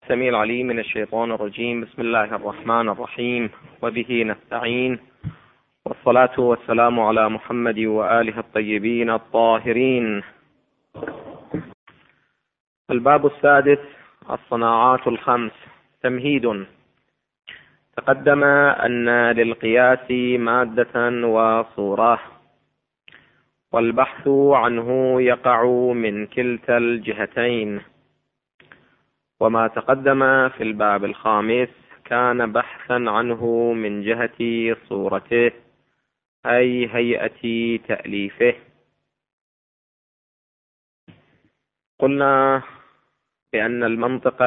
السميع العليم من الشيطان الرجيم. بسم الله الرحمن الرحيم، وبه نستعين، والصلاة والسلام على محمد وآله الطيبين الطاهرين. الباب السادس: الصناعات الخمس. تمهيد. تقدم أن للقياس مادة وصورة، والبحث عنه يقع من كلتا الجهتين، وما تقدم في الباب الخامس كان بحثا عنه من جهة صورته، أي هيئة تأليفه. قلنا بأن المنطق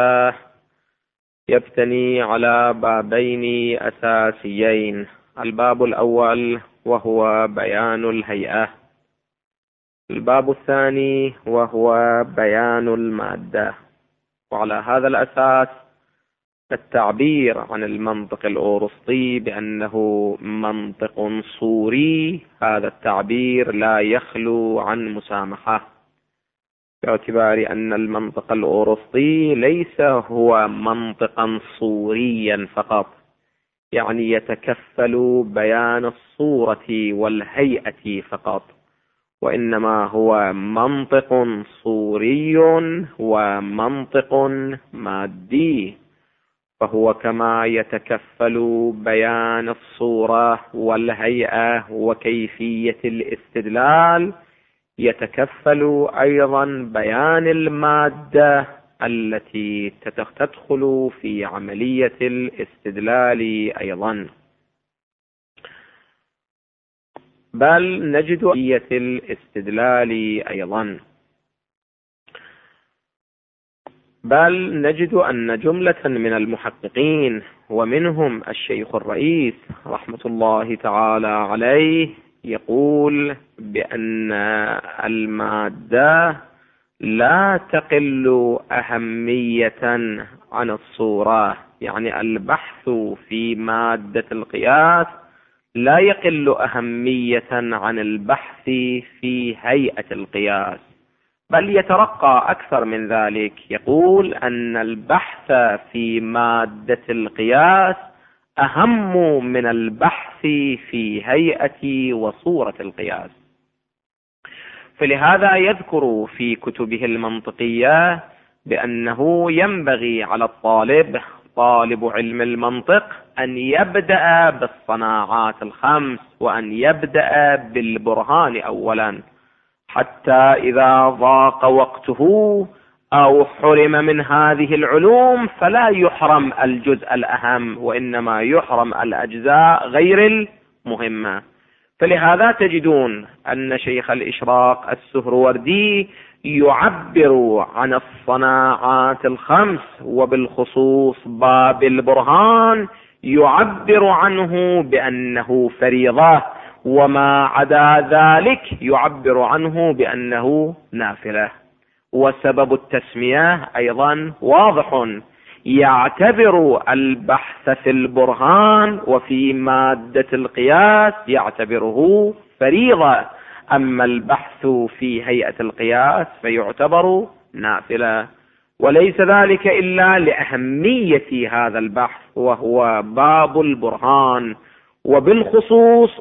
يبتني على بابين أساسيين: الباب الأول وهو بيان الهيئة، الباب الثاني وهو بيان المادة. وعلى هذا الأساس التعبير عن المنطق الأوروسطي بأنه منطق صوري، هذا التعبير لا يخلو عن مسامحة، باعتبار أن المنطق الأوروسطي ليس هو منطقا صوريا فقط، يعني يتكفل بيان الصورة والهيئة فقط، وإنما هو منطق صوري ومنطق مادي، فهو كما يتكفل بيان الصورة والهيئة وكيفية الاستدلال، يتكفل أيضا بيان المادة التي تدخل في عملية الاستدلال أيضا. بل نجد عملية الاستدلال أيضا، بل نجد أن جملة من المحققين ومنهم الشيخ الرئيس رحمة الله تعالى عليه يقول بأن المادة لا تقل أهمية عن الصورة، يعني البحث في مادة القياس لا يقل أهمية عن البحث في هيئة القياس، بل يترقى أكثر من ذلك، يقول أن البحث في مادة القياس أهم من البحث في هيئة وصورة القياس. فلهذا يذكر في كتبه المنطقية بأنه ينبغي على طالب علم المنطق أن يبدأ بالصناعات الخمس، وأن يبدأ بالبرهان أولا، حتى إذا ضاق وقته أو حرم من هذه العلوم فلا يحرم الجزء الأهم، وإنما يحرم الأجزاء غير المهمة. فلهذا تجدون أن شيخ الإشراق السهروردي يعبر عن الصناعات الخمس، وبالخصوص باب البرهان يعبر عنه بأنه فريضة، وما عدا ذلك يعبر عنه بأنه نافلة. وسبب التسمية أيضا واضح، يعتبر البحث في البرهان وفي مادة القياس يعتبره فريضة، أما البحث في هيئة القياس فيعتبر نافلة. وليس ذلك إلا لأهمية هذا البحث وهو باب البرهان، وبالخصوص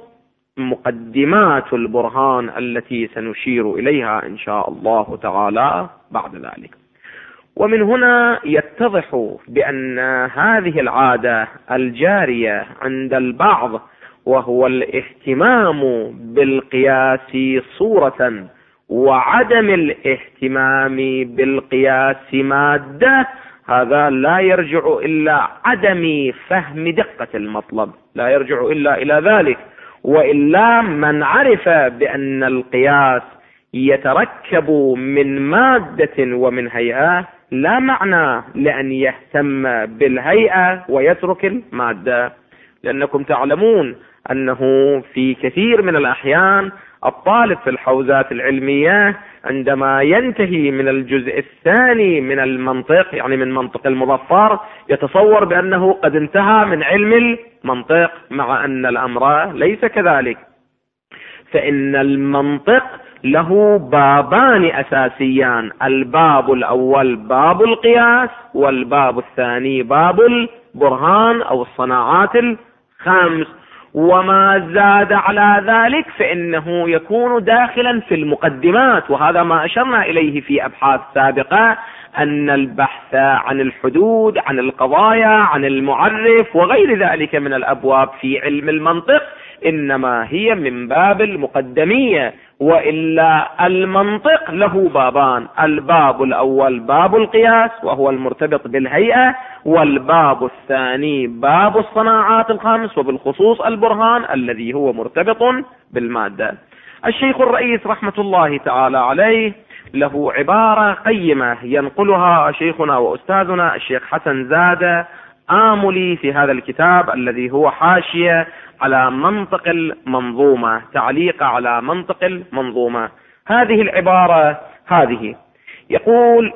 مقدمات البرهان التي سنشير إليها إن شاء الله تعالى بعد ذلك. ومن هنا يتضح بأن هذه العادة الجارية عند البعض، وهو الاهتمام بالقياس صورة وعدم الاهتمام بالقياس مادة، هذا لا يرجع إلا عدم فهم دقة المطلب، لا يرجع إلا إلى ذلك. وإلا من عرف بأن القياس يتركب من مادة ومن هيئة لا معنى لأن يهتم بالهيئة ويترك المادة، لأنكم تعلمون أنه في كثير من الأحيان الطالب في الحوزات العلمية عندما ينتهي من الجزء الثاني من المنطق، يعني من منطق المظفر، يتصور بأنه قد انتهى من علم المنطق، مع أن الأمر ليس كذلك. فإن المنطق له بابان أساسيان: الباب الأول باب القياس، والباب الثاني باب البرهان أو الصناعات الخمس. وما زاد على ذلك فإنه يكون داخلا في المقدمات، وهذا ما أشرنا إليه في أبحاث سابقة، أن البحث عن الحدود، عن القضايا، عن المعرف وغير ذلك من الأبواب في علم المنطق إنما هي من باب المقدمية، وإلا المنطق له بابان: الباب الأول باب القياس وهو المرتبط بالهيئة، والباب الثاني باب الصناعات الخمس وبالخصوص البرهان الذي هو مرتبط بالمادة. الشيخ الرئيس رحمة الله تعالى عليه له عبارة قيمة ينقلها شيخنا وأستاذنا الشيخ حسن زادة آملي في هذا الكتاب الذي هو حاشية على منطق المنظومة، تعليق على منطق المنظومة. هذه العبارة هذه يقول: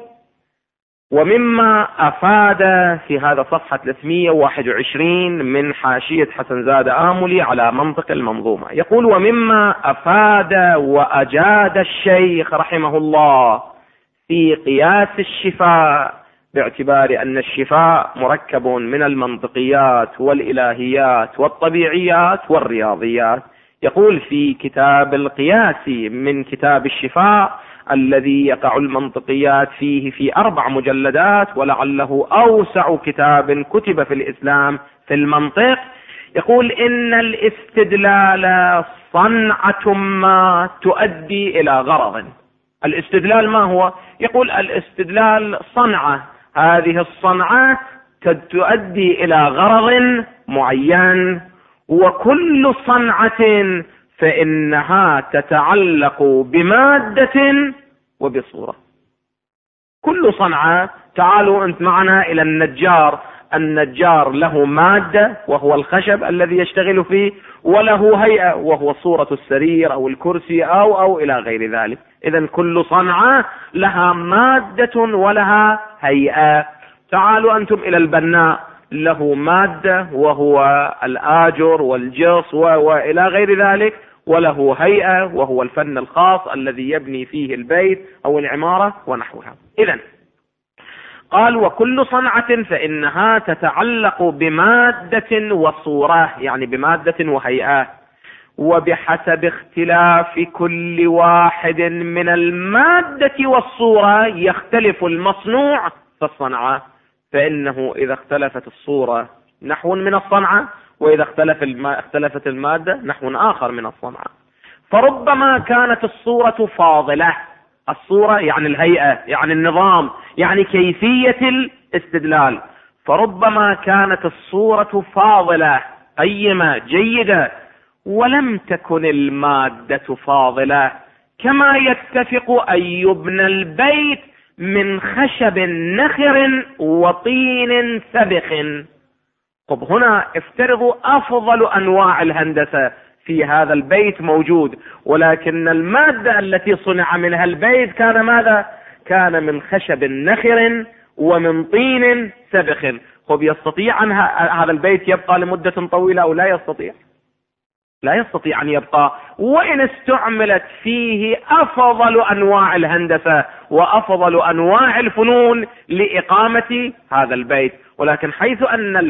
ومما أفاد في هذا صفحة 321 من حاشية حسن زادة آملي على منطق المنظومة، يقول: ومما أفاد وأجاد الشيخ رحمه الله في قياس الشفاء، باعتبار أن الشفاء مركب من المنطقيات والإلهيات والطبيعيات والرياضيات، يقول في كتاب القياس من كتاب الشفاء الذي يقع المنطقيات فيه في 4 مجلدات ولعله أوسع كتاب كتب في الإسلام في المنطق، يقول: إن الاستدلال صنعة ما تؤدي إلى غرض. الاستدلال ما هو؟ يقول: الاستدلال صنعة، هذه الصنعة تؤدي إلى غرض معين، وكل صنعة فإنها تتعلق بمادة وبصورة. كل صنعة، تعالوا أنت معنا إلى النجار، النجار له مادة وهو الخشب الذي يشتغل فيه، وله هيئة وهو صورة السرير أو الكرسي أو إلى غير ذلك. إذن كل صنعة لها مادة ولها هيئة. تعالوا أنتم إلى البناء، له مادة وهو الآجر والجص وإلى غير ذلك، وله هيئة وهو الفن الخاص الذي يبني فيه البيت أو العمارة ونحوها. إذن قال: وكل صنعة فإنها تتعلق بمادة وصورة، يعني بمادة وهيئة، وبحسب اختلاف كل واحد من المادة والصورة يختلف المصنوع في الصنعة. فإنه إذا اختلفت الصورة نحو من الصنعة، وإذا اختلفت المادة نحو آخر من الصنعة. فربما كانت الصورة فاضلة، الصورة يعني الهيئة، يعني النظام، يعني كيفية الاستدلال، فربما كانت الصورة فاضلة قيمة جيدة، ولم تكن المادة فاضلة، كما يتفق أن يبنى البيت من خشب نخر وطين سبخ. طب هنا افترضوا أفضل أنواع الهندسة في هذا البيت موجود، ولكن المادة التي صنع منها البيت كان ماذا؟ كان من خشب نخر ومن طين سبخ. طب يستطيع أن هذا البيت يبقى لمدة طويلة أو لا يستطيع؟ لا يستطيع أن يبقى، وإن استعملت فيه أفضل أنواع الهندسة وأفضل أنواع الفنون لإقامة هذا البيت. ولكن حيث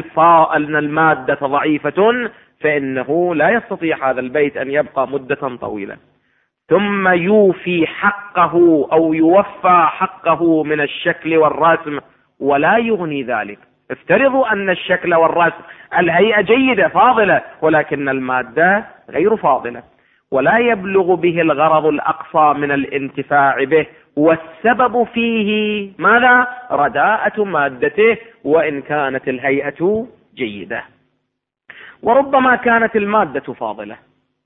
أن المادة ضعيفة فإنه لا يستطيع هذا البيت أن يبقى مدة طويلة. ثم يوفي حقه أو يوفى حقه من الشكل والرسم، ولا يغني ذلك. افترضوا أن الشكل والرسم الهيئة جيدة فاضلة، ولكن المادة غير فاضلة، ولا يبلغ به الغرض الأقصى من الانتفاع به، والسبب فيه ماذا؟ رداءة مادته وإن كانت الهيئة جيدة. وربما كانت المادة فاضلة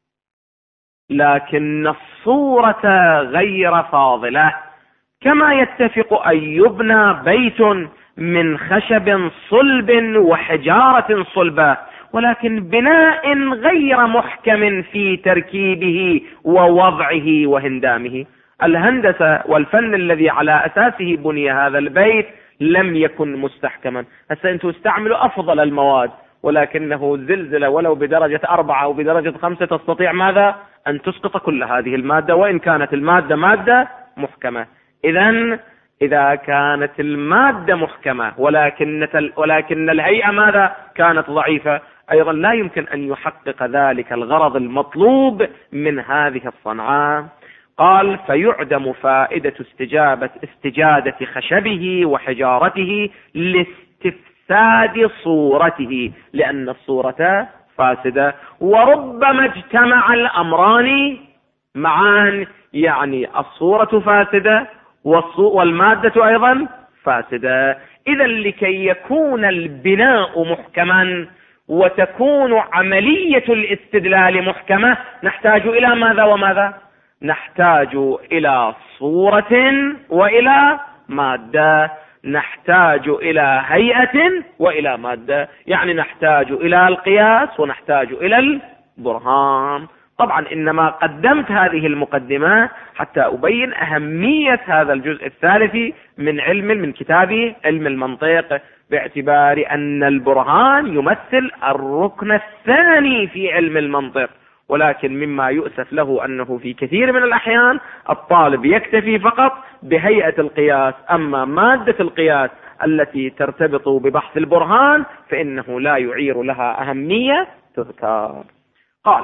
لكن الصورة غير فاضلة، كما يتفق أن يبنى بيت من خشب صلب وحجارة صلبة، ولكن بناء غير محكم في تركيبه ووضعه وهندامه. الهندسة والفن الذي على أساسه بني هذا البيت لم يكن مستحكما. هسه أنتم استعملوا أفضل المواد ولكنه زلزلة ولو بدرجة 4 أو بدرجة 5 تستطيع ماذا؟ أن تسقط كل هذه المادة، وإن كانت المادة مادة محكمة. إذا كانت المادة محكمة ولكن الهيئة ماذا؟ كانت ضعيفة، أيضا لا يمكن أن يحقق ذلك الغرض المطلوب من هذه الصنعة. قال: فيعدم فائدة استجادة خشبه وحجارته لاستفساد صورته، لأن الصورة فاسدة. وربما اجتمع الأمران معا، يعني الصورة فاسدة والمادة أيضا فاسدة. إذا لكي يكون البناء محكما وتكون عملية الاستدلال محكمة نحتاج إلى ماذا وماذا؟ نحتاج إلى صورة وإلى مادة، نحتاج إلى هيئة وإلى مادة، يعني نحتاج إلى القياس ونحتاج إلى البرهان. طبعا إنما قدمت هذه المقدمة حتى أبين أهمية هذا الجزء الثالث من كتاب علم المنطق، باعتبار أن البرهان يمثل الركن الثاني في علم المنطق. ولكن مما يؤسف له أنه في كثير من الأحيان الطالب يكتفي فقط بهيئة القياس، أما مادة القياس التي ترتبط ببحث البرهان فإنه لا يعير لها أهمية تذكر. قال: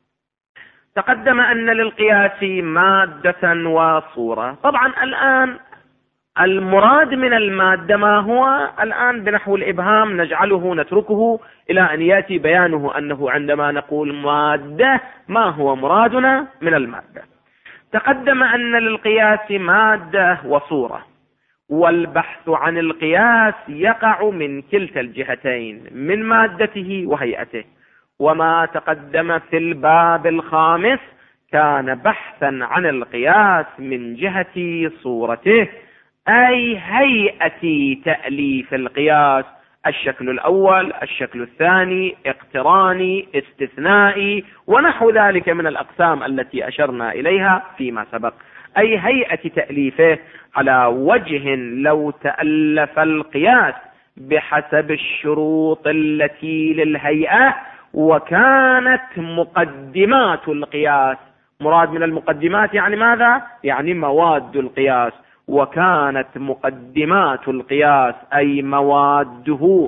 تقدم أن للقياس مادة وصورة. طبعا الآن المراد من المادة ما هو؟ الآن بنحو الإبهام نجعله نتركه إلى أن يأتي بيانه، أنه عندما نقول مادة ما هو مرادنا من المادة. تقدم أن للقياس مادة وصورة، والبحث عن القياس يقع من كلتا الجهتين، من مادته وهيئته. وما تقدم في الباب الخامس كان بحثا عن القياس من جهة صورته، أي هيئة تأليف القياس: الشكل الأول، الشكل الثاني، اقتراني، استثنائي، ونحو ذلك من الأقسام التي أشرنا إليها فيما سبق. أي هيئة تأليفه على وجه لو تألف القياس بحسب الشروط التي للهيئة، وكانت مقدمات القياس، مراد من المقدمات يعني ماذا؟ يعني مواد القياس. وكانت مقدمات القياس أي مواده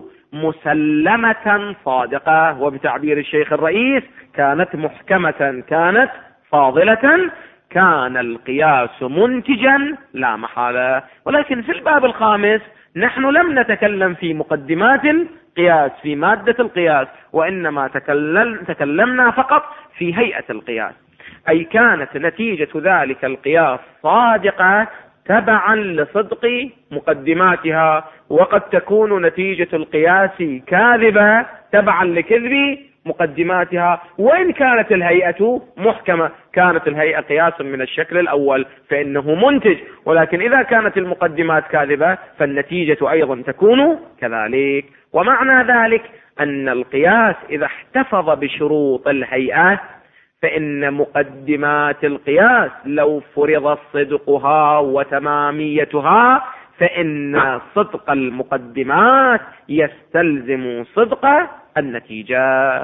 مسلمة صادقة، وبتعبير الشيخ الرئيس كانت محكمة، كانت فاضلة، كان القياس منتجا لا محالة. ولكن في الباب الخامس نحن لم نتكلم في مقدمات القياس في مادة القياس، وإنما تكلمنا فقط في هيئة القياس، أي كانت نتيجة ذلك القياس صادقة تبعا لصدق مقدماتها، وقد تكون نتيجة القياس كاذبة تبعا لكذب مقدماتها. وإن كانت الهيئة محكمة، كانت الهيئة قياسا من الشكل الأول فإنه منتج، ولكن إذا كانت المقدمات كاذبة فالنتيجة أيضا تكون كذلك. ومعنى ذلك أن القياس إذا احتفظ بشروط الهيئة فإن مقدمات القياس لو فرض صدقها وتماميتها فإن صدق المقدمات يستلزم صدق النتيجة.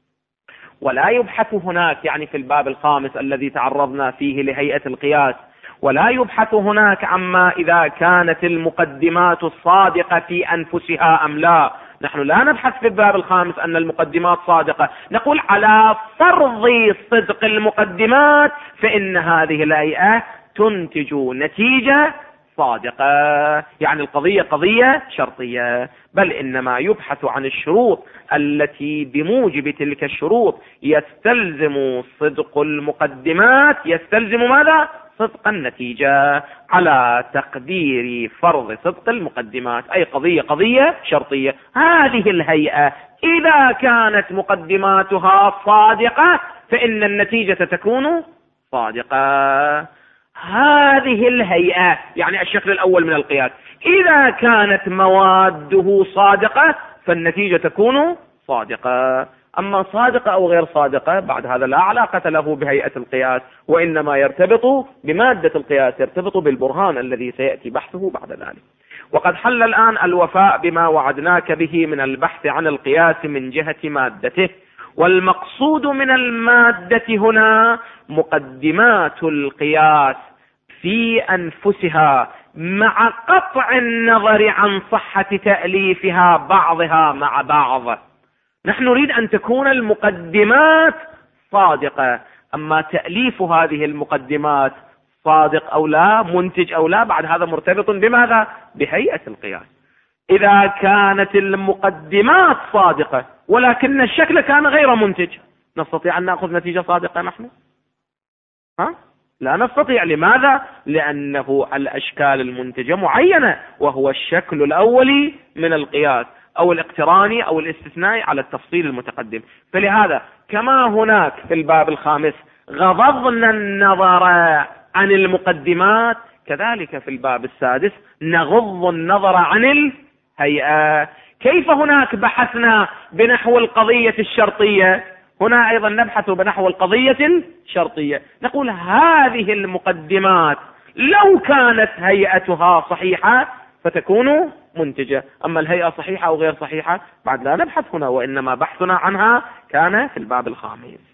ولا يبحث هناك، يعني في الباب الخامس الذي تعرضنا فيه لهيئة القياس، ولا يبحث هناك عما إذا كانت المقدمات الصادقة في أنفسها أم لا. نحن لا نبحث في الباب الخامس أن المقدمات صادقة، نقول على فرض صدق المقدمات فإن هذه الهيئة تنتج نتيجة صادقة، يعني القضية قضية شرطية. بل إنما يبحث عن الشروط التي بموجب تلك الشروط يستلزم صدق المقدمات، يستلزم ماذا؟ صدق النتيجة، على تقدير فرض صدق المقدمات، أي قضية شرطية. هذه الهيئة إذا كانت مقدماتها صادقة فإن النتيجة تكون صادقة. هذه الهيئة يعني الشكل الأول من القياس إذا كانت مواده صادقة فالنتيجة تكون صادقة. أما صادقة أو غير صادقة بعد هذا لا علاقة له بهيئة القياس، وإنما يرتبط بمادة القياس، يرتبط بالبرهان الذي سيأتي بحثه بعد ذلك. وقد حل الآن الوفاء بما وعدناك به من البحث عن القياس من جهة مادته. والمقصود من المادة هنا مقدمات القياس في أنفسها مع قطع النظر عن صحة تأليفها بعضها مع بعض. نحن نريد أن تكون المقدمات صادقة، أما تأليف هذه المقدمات صادق أو لا، منتج أو لا، بعد هذا مرتبط بماذا؟ بهيئة القياس. إذا كانت المقدمات صادقة ولكن الشكل كان غير منتج، نستطيع أن نأخذ نتيجة صادقة نحن؟ لا نستطيع. لماذا؟ لأنه الأشكال المنتجة معينة، وهو الشكل الأولي من القياس أو الاقتراني أو الاستثنائي على التفصيل المتقدم. فلهذا كما هناك في الباب الخامس غضضنا النظر عن المقدمات، كذلك في الباب السادس نغض النظر عن الهيئة. كيف هناك بحثنا بنحو القضية الشرطية، هنا أيضا نبحث بنحو القضية الشرطية. نقول هذه المقدمات لو كانت هيئتها صحيحة فتكون منتجة، أما الهيئة صحيحة أو غير صحيحة بعد لا نبحث هنا، وإنما بحثنا عنها كان في الباب الخامس.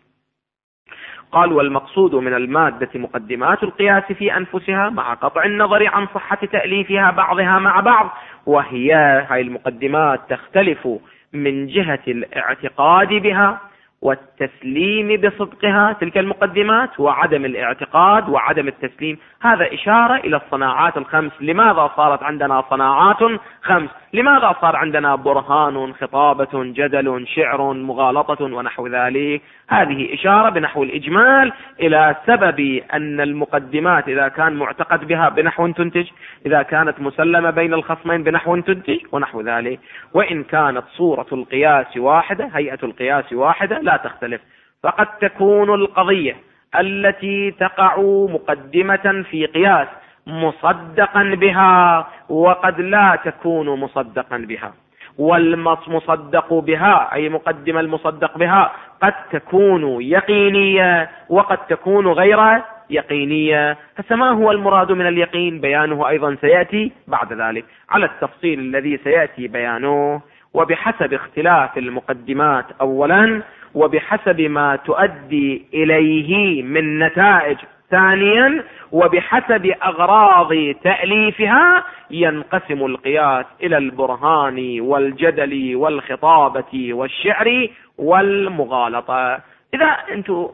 قال والمقصود من المادة مقدمات القياس في أنفسها مع قطع النظر عن صحة تأليفها بعضها مع بعض، وهي هاي المقدمات تختلف من جهة الاعتقاد بها والتسليم بصدقها، تلك المقدمات، وعدم الاعتقاد وعدم التسليم. هذا إشارة إلى الصناعات الخمس. لماذا صارت عندنا صناعات خمس؟ لماذا صار عندنا برهان، خطابة، جدل، شعر، مغالطة ونحو ذلك؟ هذه إشارة بنحو الإجمال إلى سبب أن المقدمات إذا كان معتقد بها بنحو تنتج، إذا كانت مسلمة بين الخصمين بنحو تنتج ونحو ذلك. وإن كانت صورة القياس واحدة، هيئة القياس واحدة لا تختلف، فقد تكون القضية التي تقع مقدمة في قياس مصدقا بها وقد لا تكون مصدقا بها، والمصدق بها أي مقدمة المصدق بها قد تكون يقينية وقد تكون غير يقينية. فما هو المراد من اليقين؟ بيانه أيضا سيأتي بعد ذلك على التفصيل الذي سيأتي بيانه، وبحسب اختلاف المقدمات أولا، وبحسب ما تؤدي إليه من نتائج ثانيا، وبحسب أغراض تأليفها ينقسم القياس إلى البرهان والجدل والخطابة والشعر والمغالطة. إذا أنتم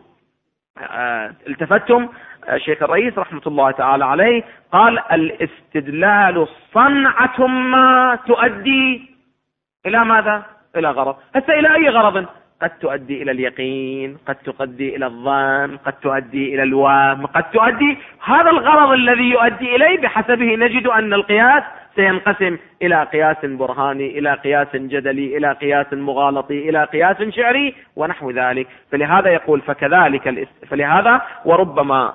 التفتم، شيخ الرئيس رحمة الله تعالى عليه قال الاستدلال صنعة ما تؤدي إلى ماذا؟ إلى غرض. هسه إلى أي غرض؟ قد تؤدي إلى اليقين، قد تؤدي إلى الظن، قد تؤدي إلى الوهم، قد تؤدي. هذا الغرض الذي يؤدي إليه بحسبه نجد أن القياس سينقسم إلى قياس برهاني، إلى قياس جدلي، إلى قياس مغالطي، إلى قياس شعري ونحو ذلك. فلهذا يقول فلهذا وربما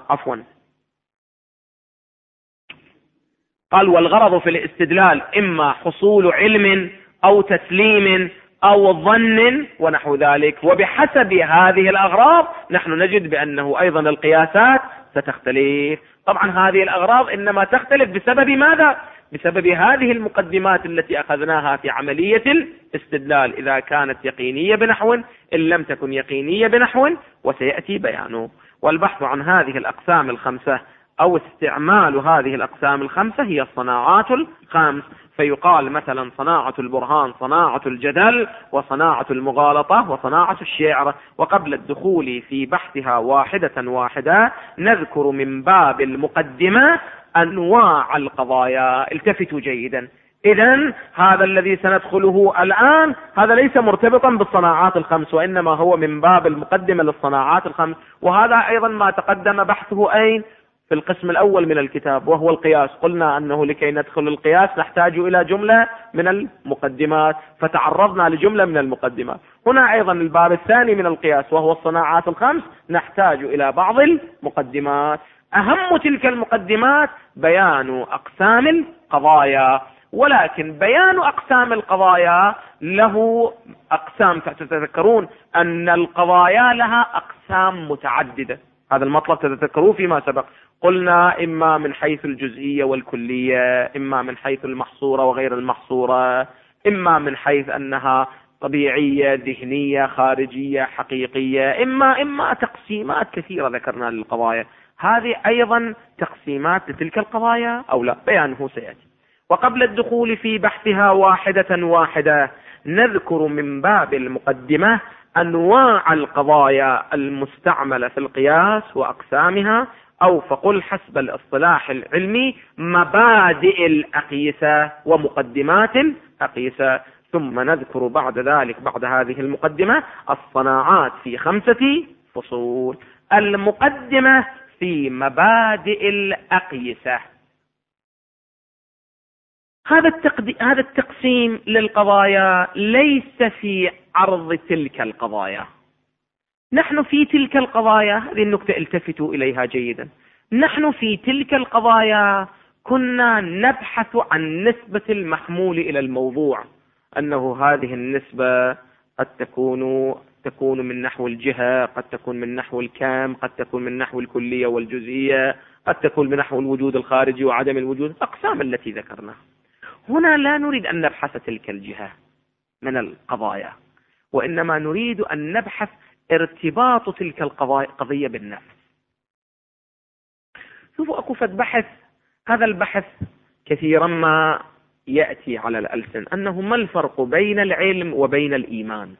قال والغرض في الاستدلال إما حصول علم أو تسليم أو ظن ونحو ذلك. وبحسب هذه الأغراض نحن نجد بأنه أيضا القياسات ستختلف. طبعا هذه الأغراض إنما تختلف بسبب ماذا؟ بسبب هذه المقدمات التي أخذناها في عملية الاستدلال، إذا كانت يقينية بنحو، إن لم تكن يقينية بنحو، وسيأتي بيانه. والبحث عن هذه الأقسام الخمسة أو استعمال هذه الأقسام الخمسة هي الصناعات الخمس. فيقال مثلا صناعة البرهان، صناعة الجدل، وصناعة المغالطة، وصناعة الشعر. وقبل الدخول في بحثها واحدة واحدة نذكر من باب المقدمة أنواع القضايا. التفتوا جيدا. إذن هذا الذي سندخله الآن هذا ليس مرتبطا بالصناعات الخمس، وإنما هو من باب المقدمة للصناعات الخمس. وهذا أيضا ما تقدم بحثه أين؟ في القسم الأول من الكتاب، وهو القياس. قلنا أنه لكي ندخل القياس نحتاج إلى جملة من المقدمات، فتعرضنا لجملة من المقدمات. هنا أيضا الباب الثاني من القياس وهو الصناعات الخمس نحتاج إلى بعض المقدمات. أهم تلك المقدمات بيان أقسام القضايا، ولكن بيان أقسام القضايا له أقسام. تتذكرون أن القضايا لها أقسام متعددة، هذا المطلب تتذكروه فيما سبق. قلنا إما من حيث الجزئية والكلية، إما من حيث المحصورة وغير المحصورة، إما من حيث أنها طبيعية ذهنية خارجية حقيقية، إما تقسيمات كثيرة ذكرنا للقضايا. هذه أيضا تقسيمات لتلك القضايا أو لا، بيانه سيأتي. وقبل الدخول في بحثها واحدة واحدة نذكر من باب المقدمة أنواع القضايا المستعملة في القياس وأقسامها، أو فقل حسب الاصطلاح العلمي مبادئ الأقيسة ومقدمات الأقيسة. ثم نذكر بعد ذلك بعد هذه المقدمة الصناعات في 5 فصول. المقدمة في مبادئ الأقيسة. هذا التقسيم للقضايا ليس في عرض تلك القضايا. نحن في تلك القضايا، هذه النكتة التفتوا إليها جيدا، نحن في تلك القضايا كنا نبحث عن نسبة المحمول إلى الموضوع، أنه هذه النسبة قد تكون من نحو الجهة، قد تكون من نحو الكم، قد تكون من نحو الكلية والجزئية، قد تكون من نحو الوجود الخارجي وعدم الوجود، الأقسام التي ذكرناها. هنا لا نريد أن نبحث تلك الجهة من القضايا، وإنما نريد أن نبحث ارتباط تلك القضية بالنفس. شوفوا أكو فد بحث، هذا البحث كثيرا ما يأتي على الألسن، أنه ما الفرق بين العلم وبين الإيمان.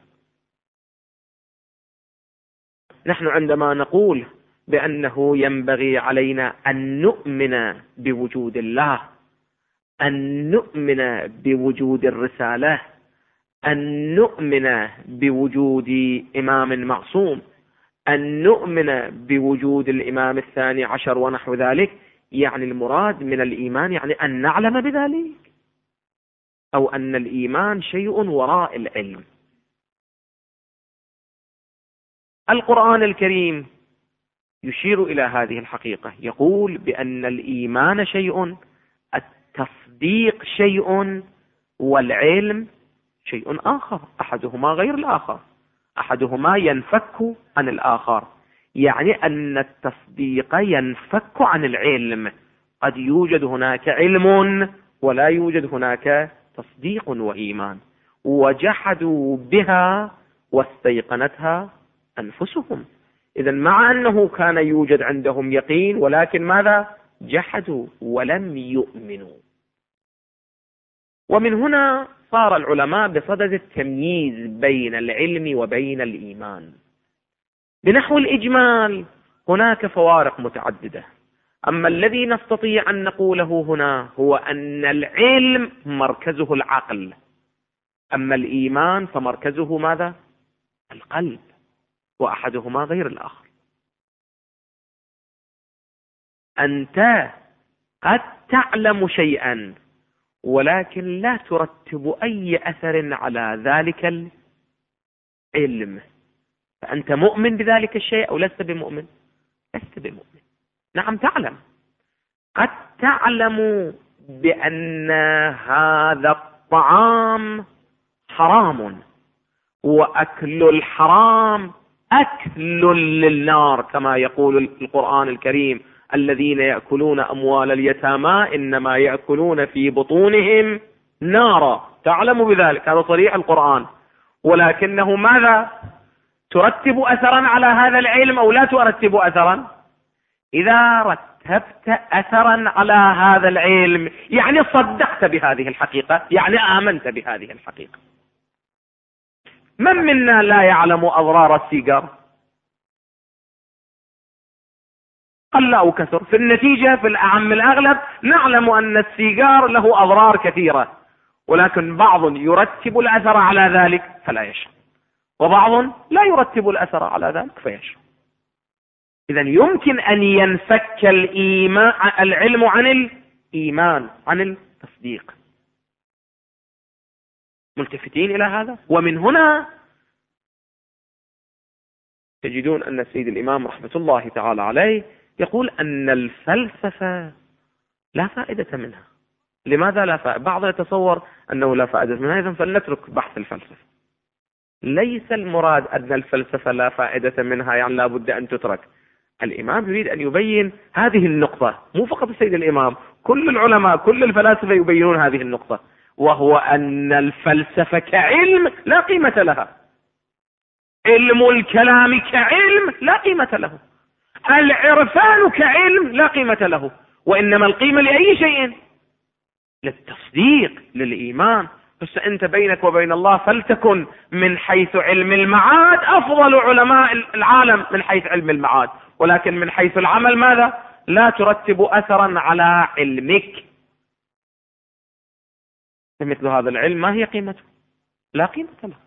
نحن عندما نقول بأنه ينبغي علينا أن نؤمن بوجود الله، أن نؤمن بوجود الرسالة، أن نؤمن بوجود إمام معصوم، أن نؤمن بوجود الإمام الثاني عشر ونحو ذلك، يعني المراد من الإيمان يعني أن نعلم بذلك، أو أن الإيمان شيء وراء العلم. القرآن الكريم يشير إلى هذه الحقيقة، يقول بأن الإيمان شيء، التصديق شيء، والعلم شيء آخر، أحدهما غير الآخر، أحدهما ينفك عن الآخر. يعني أن التصديق ينفك عن العلم، قد يوجد هناك علم ولا يوجد هناك تصديق وإيمان. وجحدوا بها واستيقنتها أنفسهم. إذن مع أنه كان يوجد عندهم يقين، ولكن ماذا؟ جحدوا ولم يؤمنوا. ومن هنا صار العلماء بصدد التمييز بين العلم وبين الإيمان. بنحو الإجمال هناك فوارق متعددة، أما الذي نستطيع أن نقوله هنا هو أن العلم مركزه العقل، أما الإيمان فمركزه ماذا؟ القلب، وأحدهما غير الآخر. أنت قد تعلم شيئا ولكن لا ترتب أي أثر على ذلك العلم، فأنت مؤمن بذلك الشيء أو لست بمؤمن؟ لست بمؤمن. نعم تعلم، قد تعلم بأن هذا الطعام حرام، وأكل الحرام أكل للنار، كما يقول القرآن الكريم: الذين يأكلون أموال اليتامى إنما يأكلون في بطونهم نارا. تعلم بذلك، هذا صريح القرآن، ولكنه ماذا؟ ترتب أثرا على هذا العلم أو لا ترتب أثرا؟ إذا رتبت أثرا على هذا العلم يعني صدقت بهذه الحقيقة، يعني آمنت بهذه الحقيقة. من منا لا يعلم أضرار السيجار؟ قل أو كثر. في النتيجة في الأعم الأغلب نعلم أن السيجار له أضرار كثيرة، ولكن بعض يرتب الأثر على ذلك فلا يشرب، وبعض لا يرتب الأثر على ذلك فيشرب. إذن يمكن أن ينفك العلم عن الإيمان، عن التصديق. ملتفتين إلى هذا؟ ومن هنا تجدون أن السيد الإمام رحمة الله تعالى عليه يقول أن الفلسفة لا فائدة منها. لماذا لا فائدة؟ بعض يتصور أنه لا فائدة منها، إذن فلنترك بحث الفلسفة. ليس المراد أن الفلسفة لا فائدة منها يعني لا بد أن تترك. الإمام يريد أن يبين هذه النقطة، مو فقط السيد الإمام، كل العلماء كل الفلاسفة يبينون هذه النقطة، وهو أن الفلسفة كعلم لا قيمة لها، علم الكلام كعلم لا قيمة له، العرفان كعلم لا قيمة له، وإنما القيمة لأي شيء؟ للتصديق، للإيمان. بس أنت بينك وبين الله فلتكن من حيث علم المعاد أفضل علماء العالم من حيث علم المعاد، ولكن من حيث العمل ماذا؟ لا ترتب أثرا على علمك. مثل هذا العلم ما هي قيمته؟ لا قيمة له.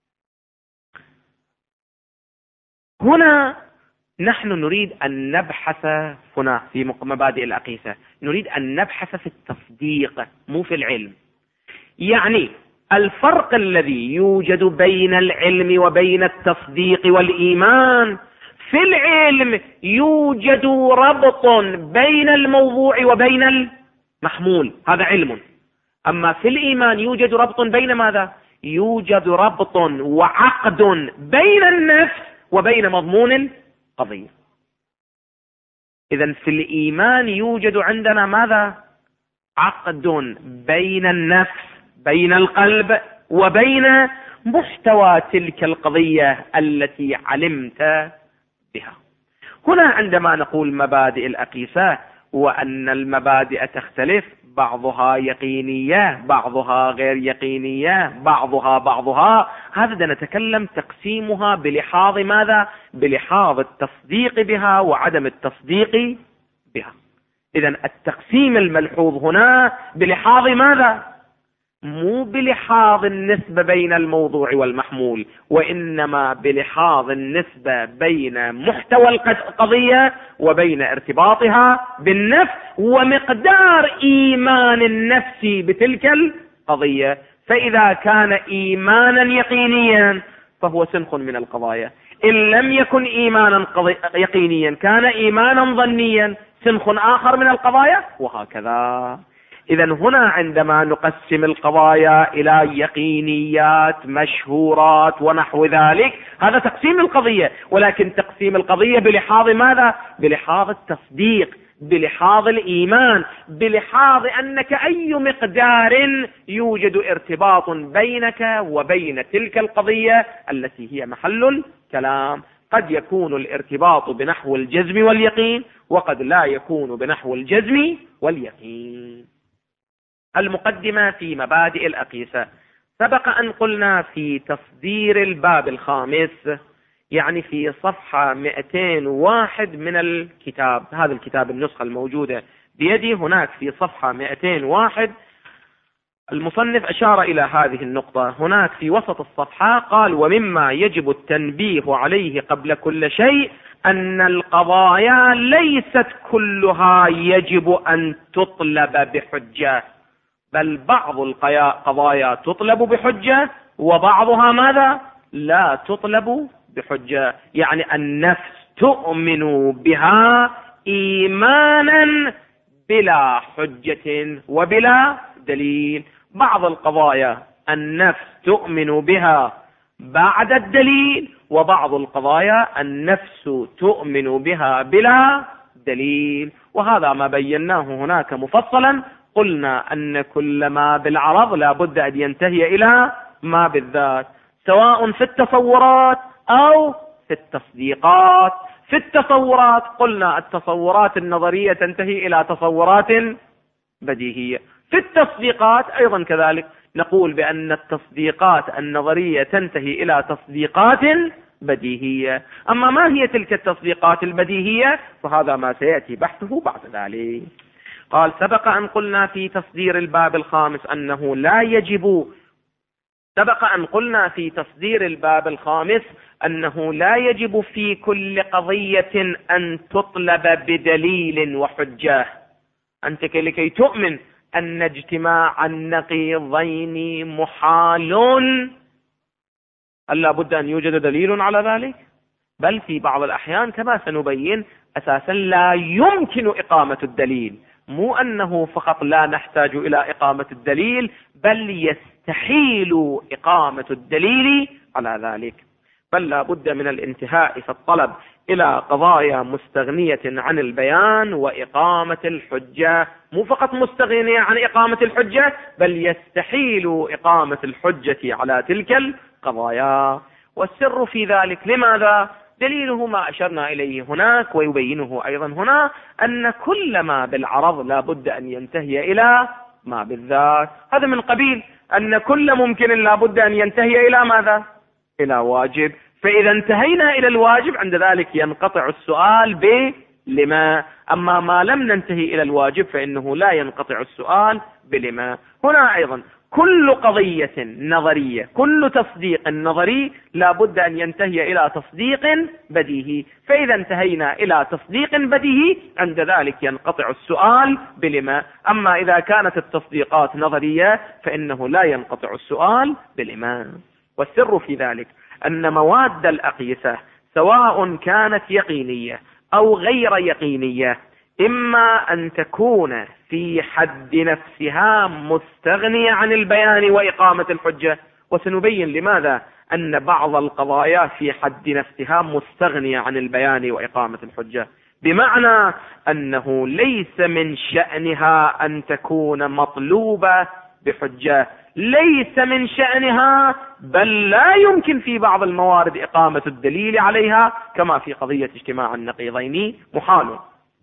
هنا نحن نريد أن نبحث هنا في مبادئ الأقيسة، نريد أن نبحث في التصديق مو في العلم. يعني الفرق الذي يوجد بين العلم وبين التصديق والإيمان، في العلم يوجد ربط بين الموضوع وبين المحمول، هذا علم. أما في الإيمان يوجد ربط بين ماذا؟ يوجد ربط وعقد بين النفس وبين مضمون القضية. إذن في الإيمان يوجد عندنا ماذا؟ عقد بين النفس، بين القلب، وبين محتوى تلك القضية التي علمت بها. هنا عندما نقول مبادئ الأقيسة وأن المبادئ تختلف، بعضها يقينية، بعضها غير يقينية، بعضها، هذا نتكلم تقسيمها بلحاظ ماذا؟ بلحاظ التصديق بها وعدم التصديق بها. إذن التقسيم الملحوظ هنا بلحاظ ماذا؟ مو بلحاظ النسبة بين الموضوع والمحمول، وإنما بلحاظ النسبة بين محتوى القضية وبين ارتباطها بالنفس ومقدار إيمان النفس بتلك القضية. فإذا كان إيمانا يقينيا فهو سنخ من القضايا، إن لم يكن إيمانا يقينيا كان إيمانا ظنيا سنخ آخر من القضايا، وهكذا. إذن هنا عندما نقسم القضايا إلى يقينيات مشهورات ونحو ذلك، هذا تقسيم القضية، ولكن تقسيم القضية بلحاظ ماذا؟ بلحاظ التصديق، بلحاظ الإيمان، بلحاظ أنك أي مقدار يوجد ارتباط بينك وبين تلك القضية التي هي محل الكلام. قد يكون الارتباط بنحو الجزم واليقين، وقد لا يكون بنحو الجزم واليقين. المقدمة في مبادئ الأقيسة. سبق أن قلنا في تصدير الباب الخامس، يعني في صفحة 201 من الكتاب، هذا الكتاب النسخة الموجودة بيدي، هناك في صفحة 201 المصنف أشار إلى هذه النقطة. هناك في وسط الصفحة قال: ومما يجب التنبيه عليه قبل كل شيء أن القضايا ليست كلها يجب أن تطلب بحجة، بل بعض القضايا تطلب بحجة وبعضها ماذا؟ لا تطلب بحجة. يعني النفس تؤمن بها إيمانا بلا حجة وبلا دليل. بعض القضايا النفس تؤمن بها بعد الدليل، وبعض القضايا النفس تؤمن بها بلا دليل. وهذا ما بيناه هناك مفصلا. قلنا أن كل ما بالعرض لا بد أن ينتهي إلى ما بالذات، سواء في التصورات أو في التصديقات. في التصورات قلنا التصورات النظرية تنتهي إلى تصورات بديهية. في التصديقات أيضا كذلك، نقول بأن التصديقات النظرية تنتهي إلى تصديقات بديهية. أما ما هي تلك التصديقات البديهية فهذا ما سيأتي بحثه بعد ذلك. قال: سبق أن قلنا في تصدير الباب الخامس أنه لا يجب في كل قضية أن تطلب بدليل وحجة. أنت لكي تؤمن أن اجتماع النقيضين محال ألا بد أن يوجد دليل على ذلك، بل في بعض الأحيان كما سنبين أساسا لا يمكن إقامة الدليل. مو أنه فقط لا نحتاج إلى إقامة الدليل، بل يستحيل إقامة الدليل على ذلك. بل لا بد من الانتهاء في الطلب إلى قضايا مستغنية عن البيان وإقامة الحجة. مو فقط مستغنية عن إقامة الحجة، بل يستحيل إقامة الحجة على تلك القضايا. والسر في ذلك لماذا؟ دليله ما أشرنا إليه هناك، ويبينه أيضا هنا، أن كل ما بالعرض لا بد أن ينتهي إلى ما بالذات. هذا من قبيل أن كل ممكن لا بد أن ينتهي إلى ماذا؟ إلى واجب. فإذا انتهينا إلى الواجب عند ذلك ينقطع السؤال بلما. أما ما لم ننتهي إلى الواجب فإنه لا ينقطع السؤال بلما. هنا أيضا كل قضية نظرية، كل تصديق نظري لا بد أن ينتهي إلى تصديق بديهي. فإذا انتهينا إلى تصديق بديهي عند ذلك ينقطع السؤال بلما. أما إذا كانت التصديقات نظرية فإنه لا ينقطع السؤال بلما. والسر في ذلك أن مواد الأقيسة سواء كانت يقينية أو غير يقينية، إما أن تكون في حد نفسها مستغنية عن البيان وإقامة الحجة، وسنبين لماذا أن بعض القضايا في حد نفسها مستغنية عن البيان وإقامة الحجة، بمعنى أنه ليس من شأنها أن تكون مطلوبة بحجة، ليس من شأنها، بل لا يمكن في بعض الموارد إقامة الدليل عليها، كما في قضية اجتماع النقيضين محال.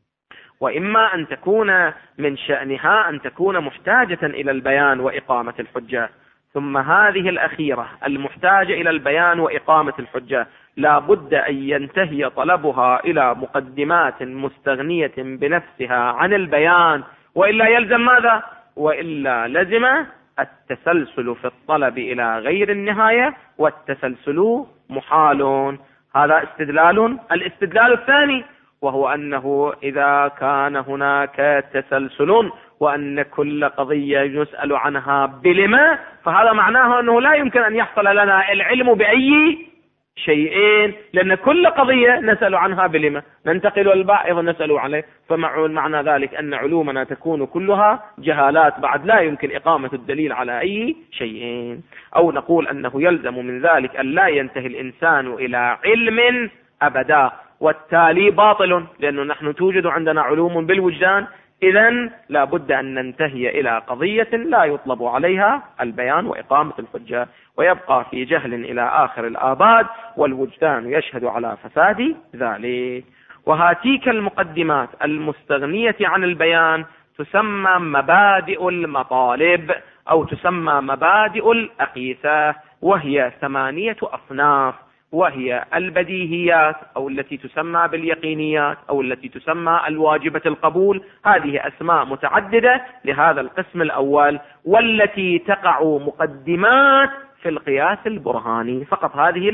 وإما أن تكون من شأنها أن تكون محتاجة إلى البيان وإقامة الحجة. ثم هذه الأخيرة المحتاجة إلى البيان وإقامة الحجة لا بد أن ينتهي طلبها إلى مقدمات مستغنية بنفسها عن البيان، وإلا يلزم ماذا؟ وإلا لزم التسلسل في الطلب إلى غير النهاية، والتسلسل محال. هذا استدلال. الاستدلال الثاني وهو أنه إذا كان هناك تسلسل وأن كل قضية يسأل عنها بلما، فهذا معناه أنه لا يمكن أن يحصل لنا العلم بأي شيئين، لأن كل قضية نسأل عنها بلما، ننتقل الباء أيضا نسأل عليه. فمعنى ذلك أن علومنا تكون كلها جهالات، بعد لا يمكن إقامة الدليل على أي شيئين. أو نقول أنه يلزم من ذلك أن لا ينتهي الإنسان إلى علم أبدا، والتالي باطل، لأنه نحن توجد عندنا علوم بالوجدان. إذن لا بد أن ننتهي إلى قضية لا يطلب عليها البيان وإقامة الحجة، ويبقى في جهل إلى آخر الآباد، والوجدان يشهد على فساد ذلك. وهاتيك المقدمات المستغنية عن البيان تسمى مبادئ المطالب، أو تسمى مبادئ الأقيسة، وهي 8 أصناف، وهي البديهيات أو التي تسمى باليقينيات أو التي تسمى الواجبة القبول. هذه أسماء متعددة لهذا القسم الأول، والتي تقع مقدمات في القياس البرهاني فقط.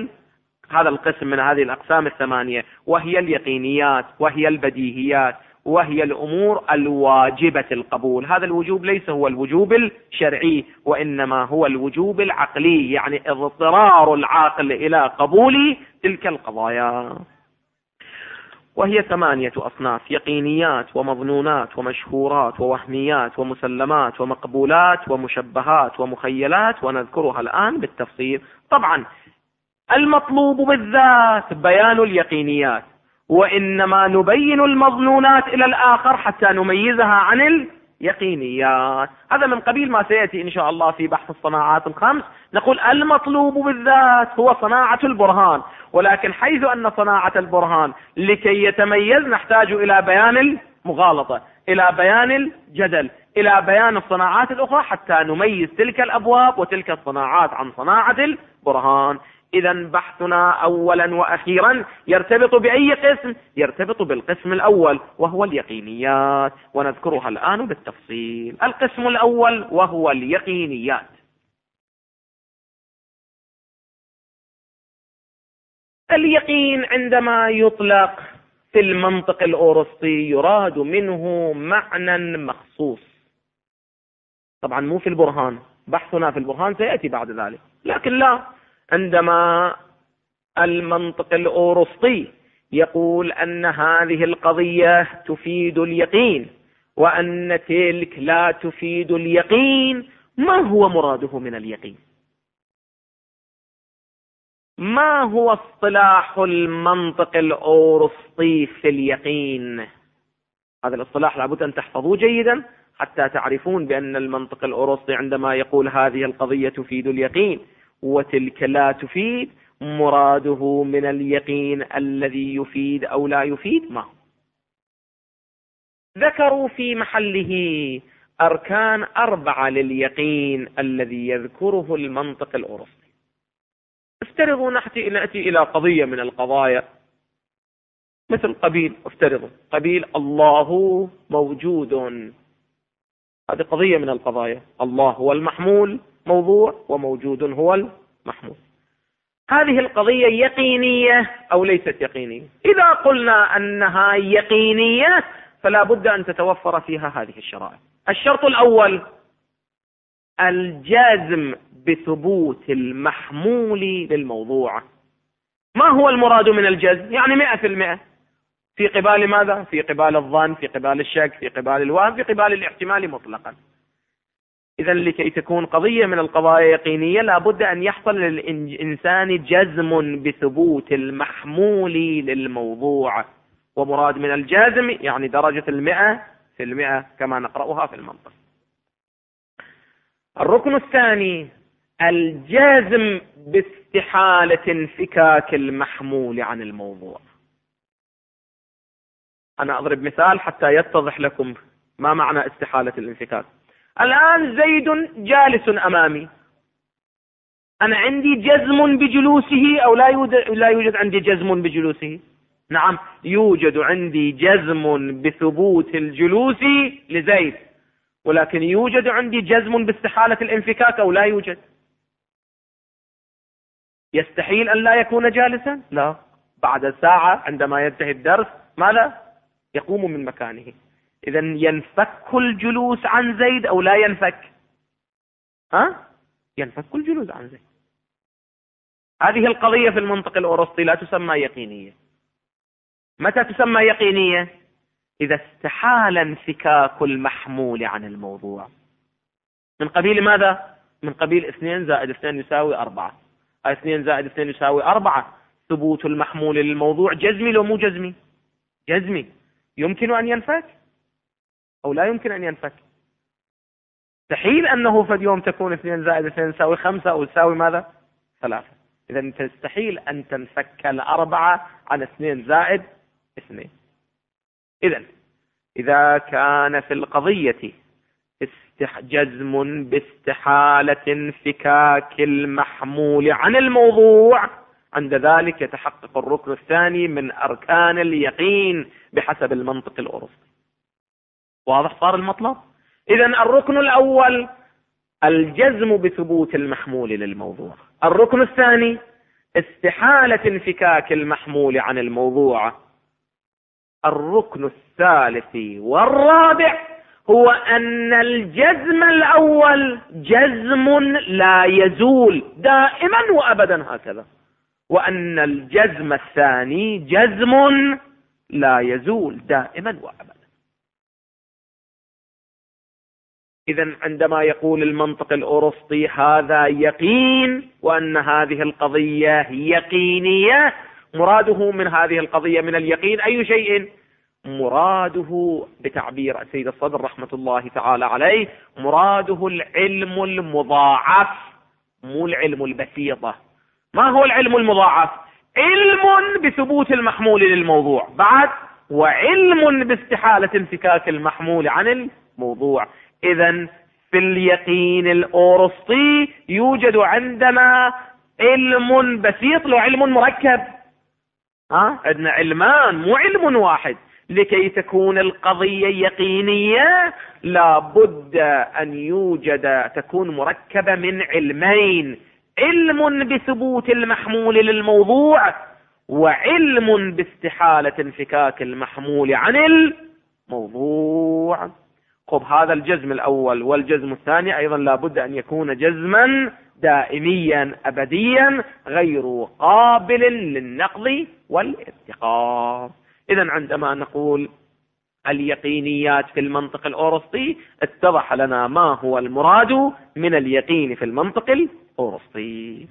هذا القسم من هذه الأقسام 8، وهي اليقينيات وهي البديهيات وهي الأمور الواجبة القبول. هذا الوجوب ليس هو الوجوب الشرعي، وإنما هو الوجوب العقلي، يعني اضطرار العاقل إلى قبول تلك القضايا. وهي 8 أصناف: يقينيات ومظنونات ومشهورات ووهميات ومسلمات ومقبولات ومشبهات ومخيلات، ونذكرها الآن بالتفصيل. طبعا المطلوب بالذات بيان اليقينيات، وإنما نبين المظنونات إلى الآخر حتى نميزها عن اليقينيات. هذا من قبيل ما سيأتي إن شاء الله في بحث الصناعات الخمس. نقول المطلوب بالذات هو صناعة البرهان، ولكن حيث أن صناعة البرهان لكي يتميز نحتاج إلى بيان المغالطة، إلى بيان الجدل، إلى بيان الصناعات الأخرى، حتى نميز تلك الأبواب وتلك الصناعات عن صناعة البرهان. إذا بحثنا أولا وأخيرا يرتبط بأي قسم؟ يرتبط بالقسم الأول وهو اليقينيات، ونذكرها الآن بالتفصيل. القسم الأول وهو اليقينيات. اليقين عندما يطلق في المنطق الأوروسطي يراد منه معنى مخصوص، طبعا مو في البرهان، بحثنا في البرهان سيأتي بعد ذلك، لكن لا، عندما المنطق الأوروسطي يقول أن هذه القضية تفيد اليقين وأن تلك لا تفيد اليقين، ما هو مراده من اليقين؟ ما هو اصطلاح المنطق الأورسطي في اليقين؟ هذا الاصطلاح لابد أن تحفظوه جيدا حتى تعرفون بأن المنطق الأورسطي عندما يقول هذه القضية تفيد اليقين وتلك لا تفيد، مراده من اليقين الذي يفيد أو لا يفيد ما هو. ذكروا في محله أركان 4 لليقين الذي يذكره المنطق الأورسطي. افترضوا نأتي إلى قضية من القضايا مثل افترضوا قبيل الله موجود. هذه قضية من القضايا، الله هو المحمول موضوع وموجود هو المحمول. هذه القضية يقينية أو ليست يقينية؟ إذا قلنا أنها يقينية فلا بد أن تتوفر فيها هذه الشرائط. الشرط الأول الجزم بثبوت المحمول للموضوع. ما هو المراد من الجزم؟ يعني 100%. في قبال ماذا؟ في قبال الظن، في قبال الشك، في قبال الوهم، في قبال الاحتمال مطلقا. إذا لكي تكون قضية من القضايا يقينية لابد أن يحصل للإنسان جزم بثبوت المحمول للموضوع. ومراد من الجازم يعني درجة 100% كما نقرأها في المنطق. الركن الثاني الجازم باستحالة انفكاك المحمول عن الموضوع. أنا أضرب مثال حتى يتضح لكم ما معنى استحالة الانفكاك. الآن زيد جالس أمامي، أنا عندي جزم بجلوسه أو لا يوجد عندي جزم بجلوسه؟ نعم يوجد عندي جزم بثبوت الجلوس لزيد، ولكن يوجد عندي جزم باستحالة الانفكاك أو لا يوجد؟ يستحيل أن لا يكون جالسا؟ لا، بعد ساعة عندما ينتهي الدرس ماذا؟ يقوم من مكانه. إذا ينفك الجلوس عن زيد أو لا ينفك؟ ينفك الجلوس عن زيد. هذه القضية في المنطق الأورسطي لا تسمى يقينية. متى تسمى يقينية؟ إذا استحال انفكاك المحمول عن الموضوع. من قبيل ماذا؟ من قبيل 2 زائد 2 يساوي 4. 2 زائد 2 يساوي 4. ثبوت المحمول للموضوع جزمي لو مو جزمي؟ جزمي. يمكن أن ينفك أو لا يمكن أن ينفك؟ مستحيل أنه في اليوم تكون 2 زائد 2 يساوي 5 أو يساوي ماذا؟ 3. إذا تستحيل أن تنفك 4 عن 2 زائد 2. إذا كان في القضية جزم باستحالة انفكاك المحمول عن الموضوع، عند ذلك يتحقق الركن الثاني من أركان اليقين بحسب المنطق الأورسطي. واضح صار المطلب؟ إذا الركن الأول الجزم بثبوت المحمول للموضوع. الركن الثاني استحالة انفكاك المحمول عن الموضوع. الركن الثالث والرابع هو أن الجزم الأول جزم لا يزول دائما وأبدا هكذا، وأن الجزم الثاني جزم لا يزول دائما وأبدا. إذا عندما يقول المنطق الأورسطي هذا يقين وأن هذه القضية يقينية، مراده من هذه القضية من اليقين أي شيء؟ مراده بتعبير السيد الصدر رحمة الله تعالى عليه، مراده العلم المضاعف مو العلم البسيطة. ما هو العلم المضاعف؟ علم بثبوت المحمول للموضوع بعد، وعلم باستحالة انفكاك المحمول عن الموضوع. إذن في اليقين الأورسطي يوجد عندنا علم بسيط وعلم مركب. عندنا علمان مو علم واحد. لكي تكون القضية يقينية لابد أن يوجد تكون مركبة من علمين، علم بثبوت المحمول للموضوع وعلم باستحالة انفكاك المحمول عن الموضوع. خب هذا الجزم الأول والجزم الثاني أيضا لابد أن يكون جزما دائميا أبديا غير قابل للنقض والانتقاض. إذن عندما نقول اليقينيات في المنطق الأورسطي اتضح لنا ما هو المراد من اليقين في المنطق الأورسطي.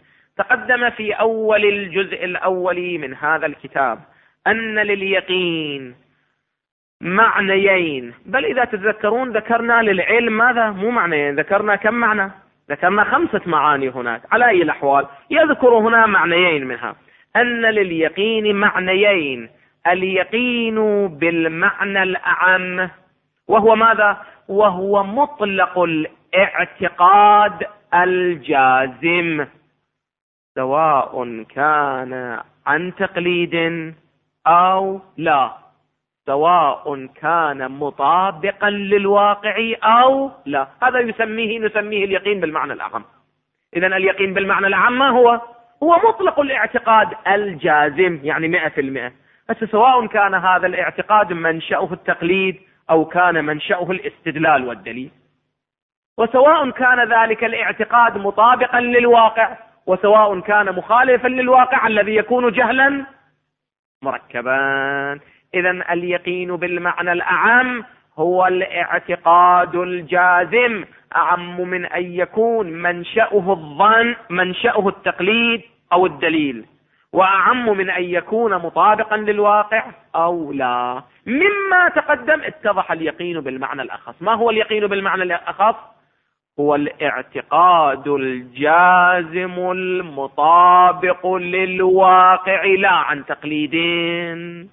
تقدم في أول الجزء الأول من هذا الكتاب أن لليقين معنيين، بل إذا تتذكرون ذكرنا للعلم ماذا؟ مو معنيين، ذكرنا كم معنى؟ ذكرنا 5 معاني هناك. على أي الأحوال يذكر هنا معنيين منها. أن لليقين معنيين: اليقين بالمعنى الأعم وهو ماذا؟ وهو مطلق الاعتقاد الجازم، سواء كان عن تقليد أو لا، سواء كان مطابقا للواقع أو لا. هذا نسميه اليقين بالمعنى الأعم. إذن اليقين بالمعنى الأعم ما هو؟ هو مطلق الاعتقاد الجازم، يعني 100%. بس سواء كان هذا الاعتقاد منشأه التقليد أو كان منشأه الاستدلال والدليل، وسواء كان ذلك الاعتقاد مطابقا للواقع، وسواء كان مخالفا للواقع الذي يكون جهلا مركبا. إذن اليقين بالمعنى الأعم هو الاعتقاد الجازم، أعم من أن يكون منشأه الظن، منشأه التقليد أو الدليل، وأعم من أن يكون مطابقا للواقع أو لا. مما تقدم اتضح اليقين بالمعنى الأخص. ما هو اليقين بالمعنى الأخص؟ هو الاعتقاد الجازم المطابق للواقع لا عن تقليدين.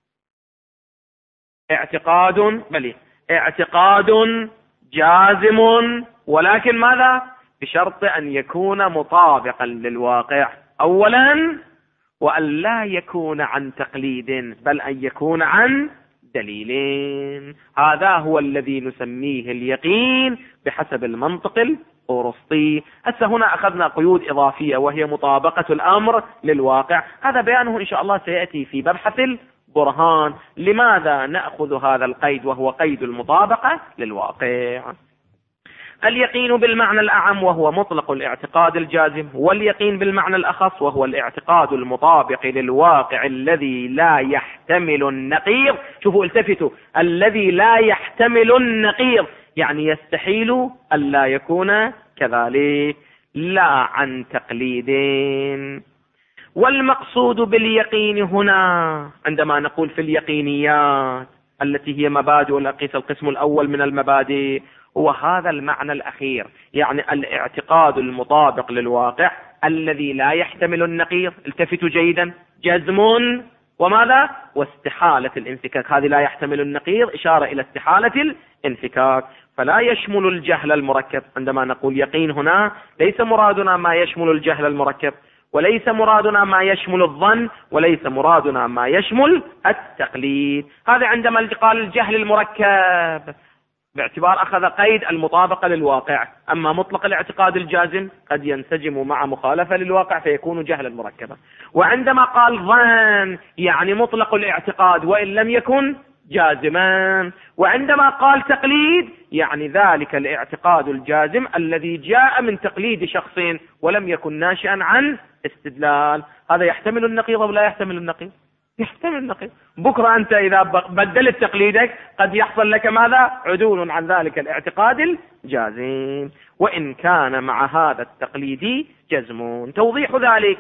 اعتقاد جازم، ولكن ماذا؟ بشرط أن يكون مطابقا للواقع أولا، وأن لا يكون عن تقليد، بل أن يكون عن دليلين. هذا هو الذي نسميه اليقين بحسب المنطق الأرسطي. هسه هنا أخذنا قيود إضافية وهي مطابقة الأمر للواقع. هذا بيانه إن شاء الله سيأتي في مبحث البرهان. لماذا نأخذ هذا القيد وهو قيد المطابقة للواقع؟ اليقين بالمعنى الأعم وهو مطلق الاعتقاد الجازم، واليقين بالمعنى الأخص وهو الاعتقاد المطابق للواقع الذي لا يحتمل النقيض. شوفوا التفتوا، الذي لا يحتمل النقيض يعني يستحيل أن لا يكون كذلك، لا عن تقليدين. والمقصود باليقين هنا عندما نقول في اليقينيات التي هي مبادئ القسم الأول من المبادئ هو هذا المعنى الأخير، يعني الاعتقاد المطابق للواقع الذي لا يحتمل النقيض. التفتوا جيدا، جزم وماذا؟ واستحالة الانفكاك. هذه لا يحتمل النقيض إشارة إلى استحالة الانفكاك، فلا يشمل الجهل المركب. عندما نقول يقين هنا ليس مرادنا ما يشمل الجهل المركب، وليس مرادنا ما يشمل الظن، وليس مرادنا ما يشمل التقليد. هذا عندما قال الجهل المركب باعتبار أخذ قيد المطابقة للواقع. أما مطلق الاعتقاد الجازم قد ينسجم مع مخالفة للواقع فيكون جهلا مركبا. وعندما قال ظن يعني مطلق الاعتقاد وإن لم يكن جازما. وعندما قال تقليد يعني ذلك الاعتقاد الجازم الذي جاء من تقليد شخص ولم يكن ناشئا عن استدلال. هذا يحتمل النقيض أو لا يحتمل النقيض؟ يحتمل النقيض. بكرة أنت إذا بدلت تقليدك قد يحصل لك ماذا؟ عدول عن ذلك الاعتقاد الجازم، وإن كان مع هذا التقليد جزم. توضيح ذلك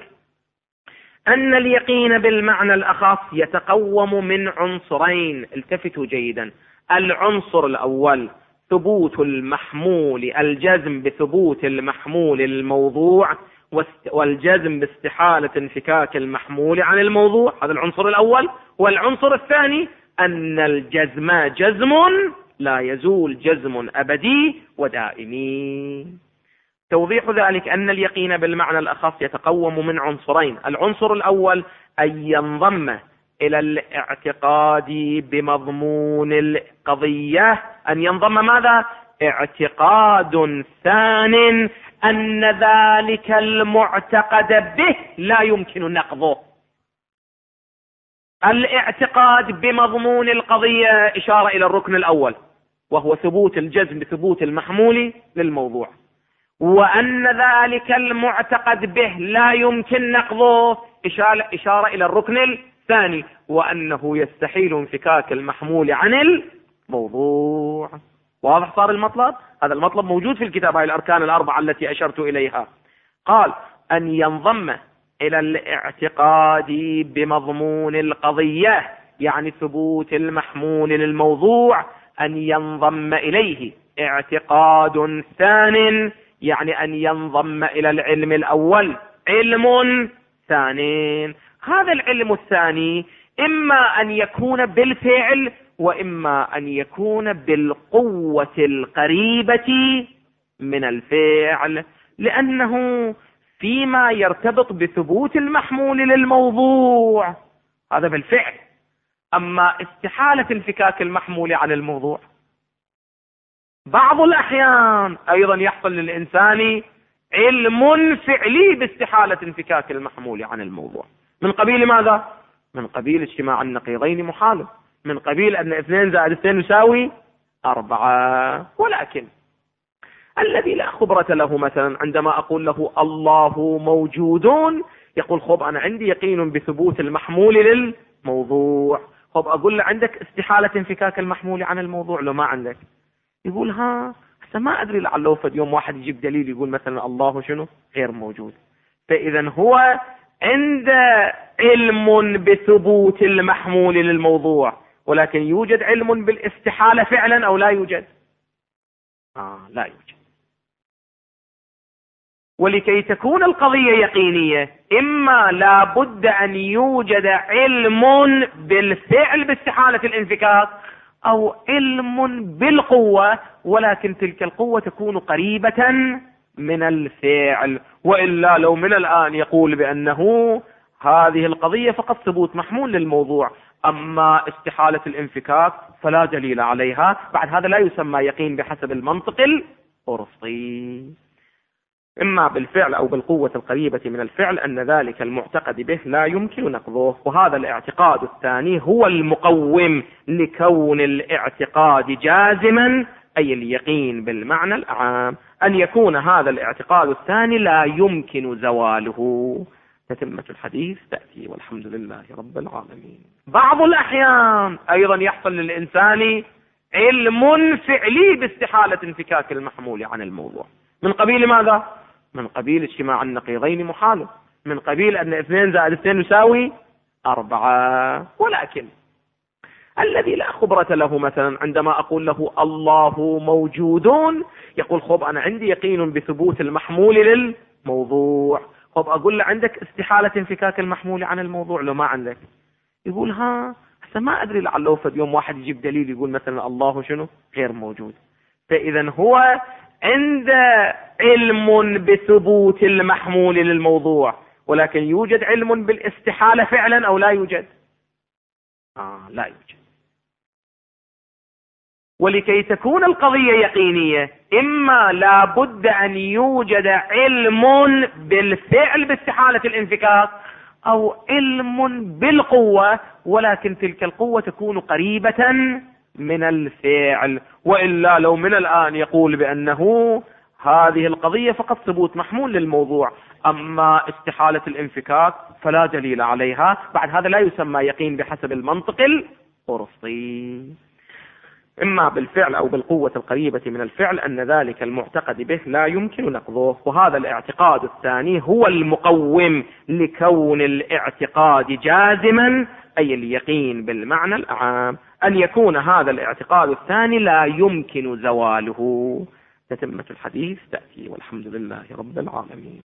أن اليقين بالمعنى الأخص يتقوم من عنصرين. التفتوا جيدا، العنصر الأول ثبوت المحمول، الجزم بثبوت المحمول الموضوع، والجزم باستحالة انفكاك المحمول عن الموضوع. هذا العنصر الأول. والعنصر الثاني أن الجزم جزم لا يزول جزم أبدي ودائمي. توضيح ذلك أن اليقين بالمعنى الأخص يتقوم من عنصرين. العنصر الأول أن ينضم إلى الاعتقاد بمضمون القضية، أن ينضم ماذا؟ اعتقاد ثان أن ذلك المعتقد به لا يمكن نقضه. الاعتقاد بمضمون القضية إشارة إلى الركن الأول وهو ثبوت الجزم بثبوت المحمول للموضوع، وأن ذلك المعتقد به لا يمكن نقضه إشارة إلى الركن الثاني وأنه يستحيل انفكاك المحمول عن الموضوع. واضح صار المطلب؟ هذا المطلب موجود في الكتاب، هاي الأركان الأربعة التي أشرت إليها. قال أن ينضم إلى الاعتقاد بمضمون القضية، يعني ثبوت المحمول للموضوع، أن ينضم إليه اعتقاد ثان، يعني أن ينضم إلى العلم الأول علم ثاني. هذا العلم الثاني إما أن يكون بالفعل وإما أن يكون بالقوة القريبة من الفعل، لأنه فيما يرتبط بثبوت المحمول للموضوع هذا بالفعل. أما استحالة انفكاك المحمول عن الموضوع بعض الأحيان أيضا يحصل للإنسان علم فعلي باستحالة انفكاك المحمول عن الموضوع. من قبيل ماذا؟ من قبيل اجتماع النقيضين محال، من قبيل أن 2 زائد 2 يساوي 4. ولكن الذي لا خبرة له مثلا عندما أقول له الله موجودون، يقول خب أنا عندي يقين بثبوت المحمول للموضوع. خب أقول له عندك استحالة انفكاك المحمول عن الموضوع لو ما عندك؟ يقول ها ما أدري، لعله فد يوم واحد يجيب دليل يقول مثلا الله شنو غير موجود. فإذا هو عند علم بثبوت المحمول للموضوع، ولكن يوجد علم بالاستحالة فعلا أو لا يوجد؟ لا يوجد. ولكي تكون القضية يقينية إما لا بد أن يوجد علم بالفعل باستحالة الانفكاك، أو علم بالقوة ولكن تلك القوة تكون قريبة من الفعل. وإلا لو من الآن يقول بأنه هذه القضية فقط ثبوت محمول للموضوع، أما استحالة الانفكاك فلا دليل عليها، بعد هذا لا يسمى يقين بحسب المنطق الأرسطي. إما بالفعل أو بالقوة القريبة من الفعل أن ذلك المعتقد به لا يمكن نقضه. وهذا الاعتقاد الثاني هو المقوم لكون الاعتقاد جازما، أي اليقين بالمعنى العام، أن يكون هذا الاعتقاد الثاني لا يمكن زواله. تتمة الحديث تأتي والحمد لله رب العالمين. بعض الأحيان أيضا يحصل للإنسان علم فعلي باستحالة انفكاك المحمول عن الموضوع. من قبيل ماذا؟ من قبيل اجتماع النقيضين محال، من قبيل أن 2 زائد 2 يساوي 4. ولكن الذي لا خبرة له مثلا عندما أقول له الله موجودون، يقول خب أنا عندي يقين بثبوت المحمول للموضوع. خب أقول له عندك استحالة انفكاك المحمول عن الموضوع لو ما عندك؟ يقول ها ما أدري، لعله فد يوم واحد يجيب دليل يقول مثلا الله شنو غير موجود. فإذا هو عند علم بثبوت المحمول للموضوع، ولكن يوجد علم بالاستحالة فعلا أو لا يوجد؟ لا يوجد. ولكي تكون القضية يقينية إما لا بد أن يوجد علم بالفعل باستحالة الانفكاك، أو علم بالقوة ولكن تلك القوة تكون قريبة من الفعل. وإلا لو من الآن يقول بأنه هذه القضية فقط ثبوت محمول للموضوع، أما استحالة الانفكاك فلا دليل عليها، بعد هذا لا يسمى يقين بحسب المنطق الأرسطي. إما بالفعل أو بالقوة القريبة من الفعل أن ذلك المعتقد به لا يمكن نقضه. وهذا الاعتقاد الثاني هو المقوم لكون الاعتقاد جازما، أي اليقين بالمعنى العام، أن يكون هذا الاعتقاد الثاني لا يمكن زواله. تتمة الحديث تأتي والحمد لله رب العالمين.